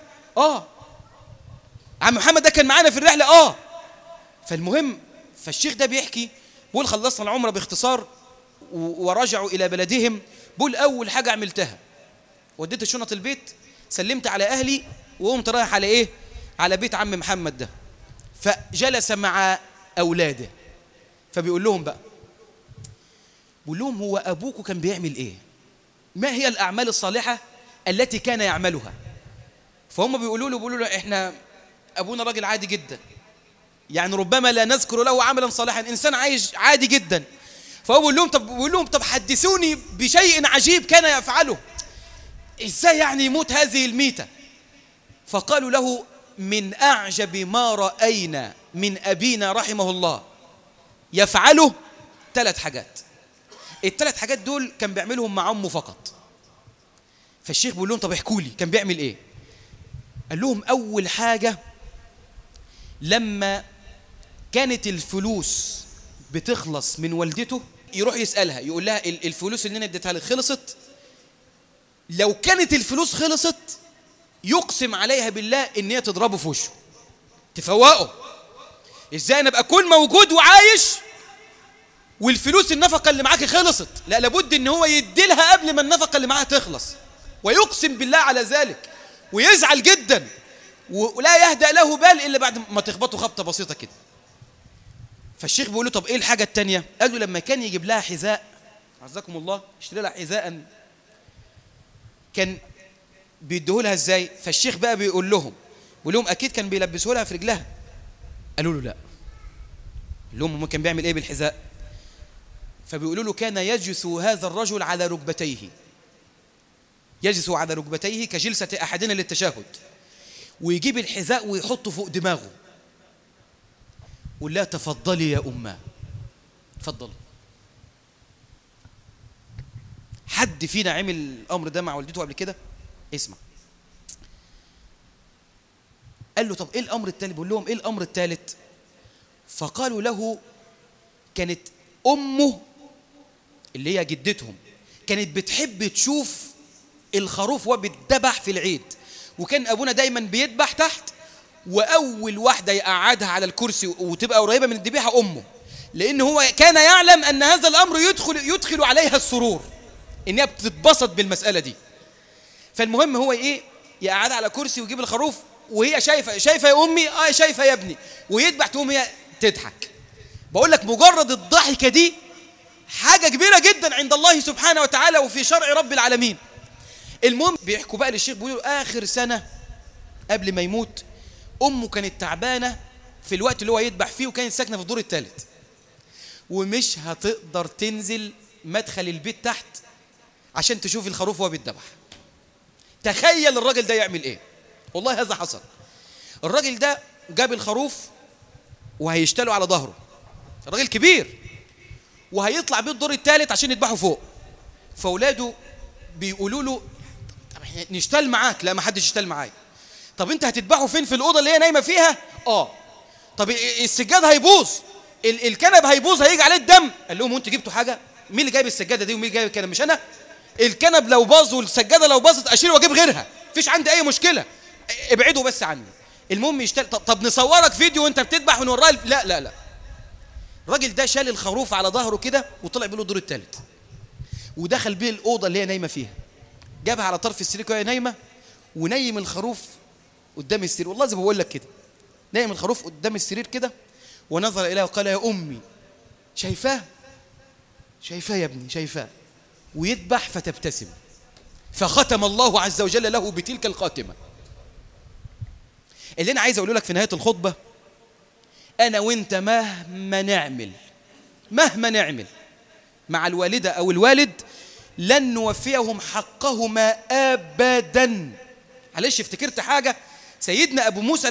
عم محمد ده كان معانا في الرحلة. فالمهم فالشيخ ده بيحكي، بيقول خلصنا العمرة باختصار ورجعوا إلى بلدهم. بقول أول حاجة عملتها وديت الشنط البيت، سلمت على أهلي، وقمت رايح على إيه؟ على بيت عم محمد ده. فجلس مع أولاده، فبيقول لهم بقى، بيقول لهم هو أبوكم كان بيعمل إيه؟ ما هي الأعمال الصالحة التي كان يعملها؟ فهم بيقولوا له إحنا أبونا راجل عادي جدا، يعني ربما لا نذكر له عملا صالحا، إنسان عايش عادي جدا. فهو بيقول لهم طب حدثوني بشيء عجيب كان يفعله، ازاي يعني يموت هذه الميتة؟ فقالوا له من أعجب ما رأينا من أبينا رحمه الله يفعله 3 حاجات. ال3 حاجات دول كان بيعملهم مع أمه فقط. فالشيخ بيقول لهم طب احكوا لي كان بيعمل ايه؟ قال لهم أول حاجة لما كانت الفلوس بتخلص من والدته يروح يسألها، يقول لها الفلوس اللي انا اديتها لك خلصت؟ لو كانت الفلوس خلصت يقسم عليها بالله ان هي تضربه في وشه، تفوقه. ازاي انا ابقى اكون موجود وعايش والفلوس النفقه اللي معاك خلصت؟ لا، لابد ان هو يدي لها قبل ما النفقه اللي معاها تخلص، ويقسم بالله على ذلك، ويزعل جدا، ولا يهدأ له بال الا بعد ما تخبطه خبطه بسيطه كده. فالشيخ بيقول له طب ايه الحاجه الثانيه؟ قال له لما كان يجيب لها حذاء عزكم الله، اشتري لها حذاء كان بيديهولها ازاي؟ فالشيخ بقى بيقول لهم اكيد كان بيلبسوا لها في رجلها. قالوا له لا. قال لهم امال كان بيعمل ايه بالحذاء؟ فبيقولوا له كان يجلس هذا الرجل على ركبتيه، يجلس على ركبتيه كجلسة احدنا للتشهد، ويجيب الحذاء ويحطه فوق دماغه ولا تفضلي يا أمه، تفضل. حد فينا عمل الأمر ده مع والدته قبل كده؟ اسمع. قال له طب ايه الأمر الثالث؟ بيقول لهم ايه الأمر الثالث؟ فقالوا له كانت أمه اللي هي جدتهم كانت بتحب تشوف الخروف وهو بيتذبح في العيد، وكان أبونا دايما بيذبح تحت، وأول واحدة يقعدها على الكرسي وتبقى قريبة من الذبيحة أمه، لأن هو كان يعلم أن هذا الأمر يدخل عليها السرور، إنها بتتبسط بالمسألة دي. فالمهم هو إيه؟ يقعدها على كرسي ويجيب الخروف وهي شايفة يا أمي، شايفة يا ابني، ويذبح تقوم هي تضحك. بقول لك مجرد الضحكة دي حاجة كبيرة جدا عند الله سبحانه وتعالى وفي شرع رب العالمين. المهم بيحكوا بقى للشيخ، بيقولوا آخر سنة قبل ما يموت أمه كانت تعبانة في الوقت اللي هو يذبح فيه، وكانت ساكنة في الدور الثالث، ومش هتقدر تنزل مدخل البيت تحت عشان تشوف الخروف وهو بيتذبح. تخيل الراجل ده يعمل ايه؟ والله هذا حصل. الراجل ده جاب الخروف وهيشتله على ظهره، الراجل كبير، وهيطلع بيه الدور الثالث عشان يذبحه فوق. فاولاده بيقولوا له طب احنا نشتل معاك. لا، ما حدش يشتل معايا. طب انت هتذبحه فين؟ في الاوضه اللي هي نايمه فيها؟ طب السجاد هيبوظ، الكنب هيبوظ، هيجي عليه الدم. قال لهم وانتوا جبتوا حاجه؟ مين اللي جايب السجاده دي ومين اللي جايب الكنب؟ مش انا. الكنب لو باظ والسجاده لو باظت اشيل واجيب غيرها، مفيش عندي اي مشكله، ابعدوا بس عني. المهم يشتل. طب نصورك فيديو وانت بتذبح ونوراه؟ لا لا لا. الراجل ده شال الخروف على ظهره كده وطلع بيه الدور الثالث، ودخل بيه الاوضه اللي هي نايمه فيها، جابها على طرف السرير وهي نايمه، ونيم الخروف قدام السرير. والله زي ما بقول لك كده، نايم الخروف قدام السرير كده، ونظر اليها وقال يا امي شايفاه؟ شايفاه يا ابني، شايفاه. ويذبح فتبتسم، فختم الله عز وجل له بتلك الخاتمه. اللي انا عايز اقوله لك في نهايه الخطبه، انا وانت مهما نعمل مع الوالده او الوالد لن نوفيهم حقهما ابدا. معلش افتكرت حاجه، سيدنا موسى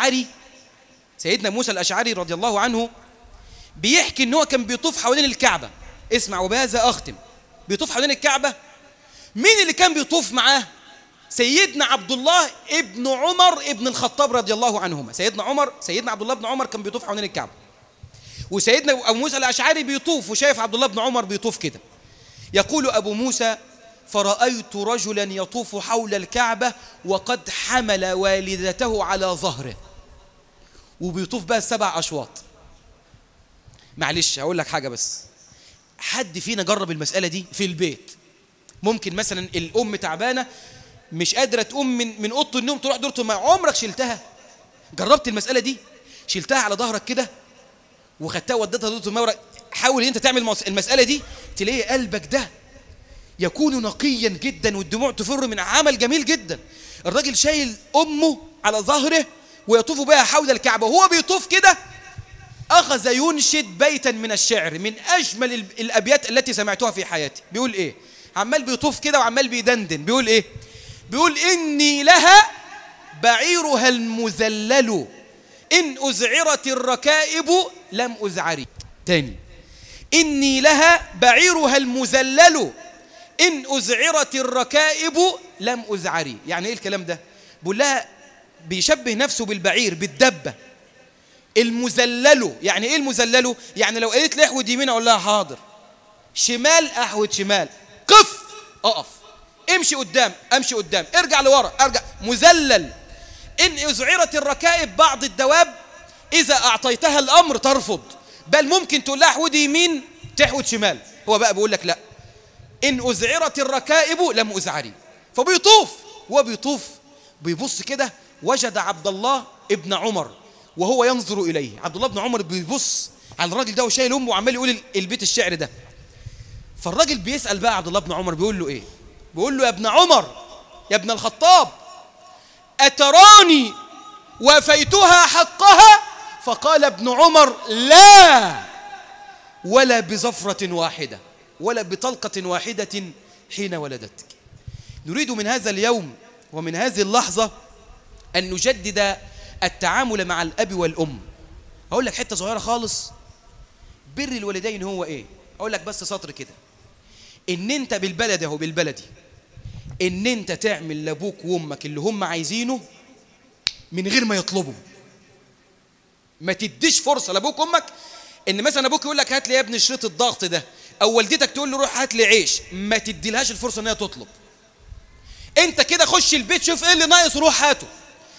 الاشعري رضي الله عنه بيحكي ان هو كان بيطوف حوالين الكعبه. اسمع وبهذا اختم. بيطوف حوالين الكعبه، مين اللي كان بيطوف معاه؟ سيدنا عبد الله ابن عمر ابن الخطاب رضي الله عنهما. سيدنا عبد الله بن عمر كان بيطوف حوالين الكعبه، وسيدنا ابو موسى الاشعري بيطوف وشايف عبد الله بن عمر بيطوف كده. يقول ابو موسى فرأيت رجلا يطوف حول الكعبة وقد حمل والدته على ظهره، وبيطوف بقى 7 أشواط. معلش هقول لك حاجة بس، حد فينا جرب المسألة دي في البيت؟ ممكن مثلا الأم تعبانة مش قادرة تقوم من أوضة النوم تروح دورته، ما عمرك شلتها؟ جربت المسألة دي؟ شلتها على ظهرك كده وخدتها وديتها دورة الماء. حاول انت تعمل المسألة دي، تلاقي قلبك ده يكون نقيا جدا والدموع تفر من عمل جميل جدا. الراجل شايل أمه على ظهره ويطوف بها حول الكعبة، وهو بيطوف كده أخذ ينشد بيتا من الشعر من أجمل الأبيات التي سمعتها في حياتي. بيقول إيه؟ عمال بيطوف كده وعمال بيدندن. بيقول إيه؟ بيقول إني لها بعيرها المذلل إن أزعرت الركائب لم أزعري. تاني، إني لها بعيرها المذلل إن أزعرت الركائب لم أزعري. يعني إيه الكلام ده؟ بيقول لها بيشبه نفسه بالبعير، بالدبة. المذلل يعني إيه المذلل؟ يعني لو قالت لي احود يمين أقول لها حاضر، شمال أحود شمال، قف أقف، امشي قدام أمشي قدام، ارجع لورا أرجع. مذلل. إن أزعرت الركائب، بعض الدواب إذا أعطيتها الأمر ترفض، بل ممكن تقول لها احود يمين تحود شمال. هو بقى بيقول لك لا، إن أزعرت الركائب لم أزعري. فبيطوف، وبيطوف بيبص كده وجد عبد الله ابن عمر وهو ينظر إليه. عبد الله بن عمر بيبص على الراجل ده وشايل أمه وعمال يقول البيت الشعر ده. فالراجل بيسأل بقى عبد الله بن عمر، بيقول له ايه؟ بيقول له يا ابن عمر يا ابن الخطاب، أتراني وفيتها حقها؟ فقال ابن عمر لا، ولا بزفرة واحدة ولا بطلقة واحدة حين ولدتك. نريد من هذا اليوم ومن هذه اللحظة أن نجدد التعامل مع الأب والأم. أقول لك حتة صغيرة خالص، بر الوالدين هو إيه؟ أقول لك بس سطر كده، إن أنت بالبلد أهو بالبلدي، إن أنت تعمل لأبوك وأمك اللي هم عايزينه من غير ما يطلبوا. ما تديش فرصة لأبوك وأمك إن مثلا أبوك يقول لك هات لي يا ابني شريط الضغط ده، أو والدتك تقول له روح هات لي عيش، ما تديلهاش الفرصة إنها تطلب. أنت كده خش البيت شوف إيه اللي ناقص وروح هاته.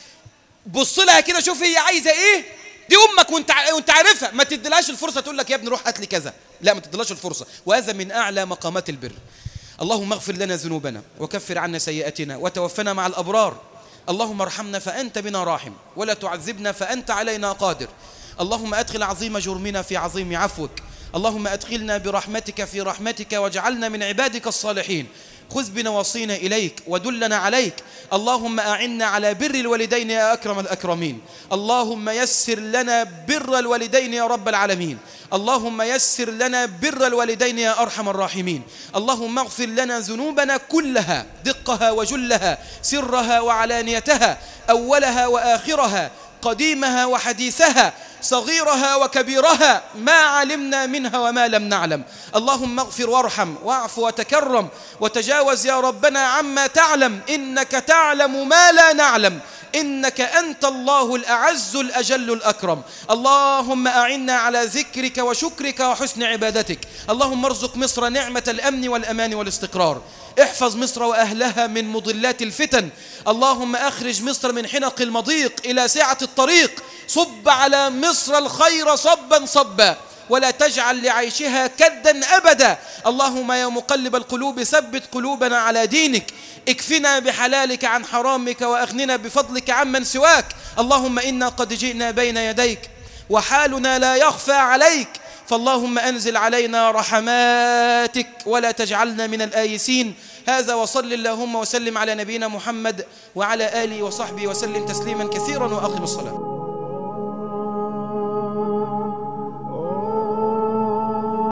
بص لها كده شوف هي عايزة إيه، دي أمك وأنت عارفها، ما تديلهاش الفرصة تقول لك يا ابني روح هات لي كذا، لا ما تديلهاش الفرصة. وهذا من أعلى مقامات البر. اللهم اغفر لنا ذنوبنا وكفر عنا سيئاتنا وتوفنا مع الأبرار. اللهم ارحمنا فأنت بنا راحم، ولا تعذبنا فأنت علينا قادر. اللهم أدخل عظيم جرمنا في عظيم عفوك. اللهم أدخلنا برحمتك في رحمتك واجعلنا من عبادك الصالحين. خذ بنواصينا إليك ودلنا عليك. اللهم أعنا على بر الوالدين يا أكرم الأكرمين. اللهم يسر لنا بر الوالدين يا رب العالمين. اللهم يسر لنا بر الوالدين يا أرحم الراحمين. اللهم اغفر لنا ذنوبنا كلها، دقها وجلها، سرها وعلانيتها، أولها وآخرها، قديمها وحديثها، صغيرها وكبيرها، ما علمنا منها وما لم نعلم. اللهم اغفر وارحم واعف وتكرم وتجاوز يا ربنا عما تعلم، إنك تعلم ما لا نعلم، إنك أنت الله الأعز الأجل الأكرم. اللهم أعنا على ذكرك وشكرك وحسن عبادتك. اللهم ارزق مصر نعمة الأمن والأمان والاستقرار. احفظ مصر وأهلها من مضلات الفتن. اللهم أخرج مصر من حنق المضيق إلى سعة الطريق. صب على مصر الخير صبا صبا، ولا تجعل لعيشها كدا أبدا. اللهم يا مقلب القلوب ثبت قلوبنا على دينك. اكفنا بحلالك عن حرامك وأغننا بفضلك عمن سواك. اللهم إنا قد جئنا بين يديك وحالنا لا يخفى عليك، فاللهم أنزل علينا رحماتك ولا تجعلنا من الآيسين. هذا وصل اللهم وسلم على نبينا محمد وعلى آله وصحبه وسلم تسليما كثيرا، وأقم الصلاة.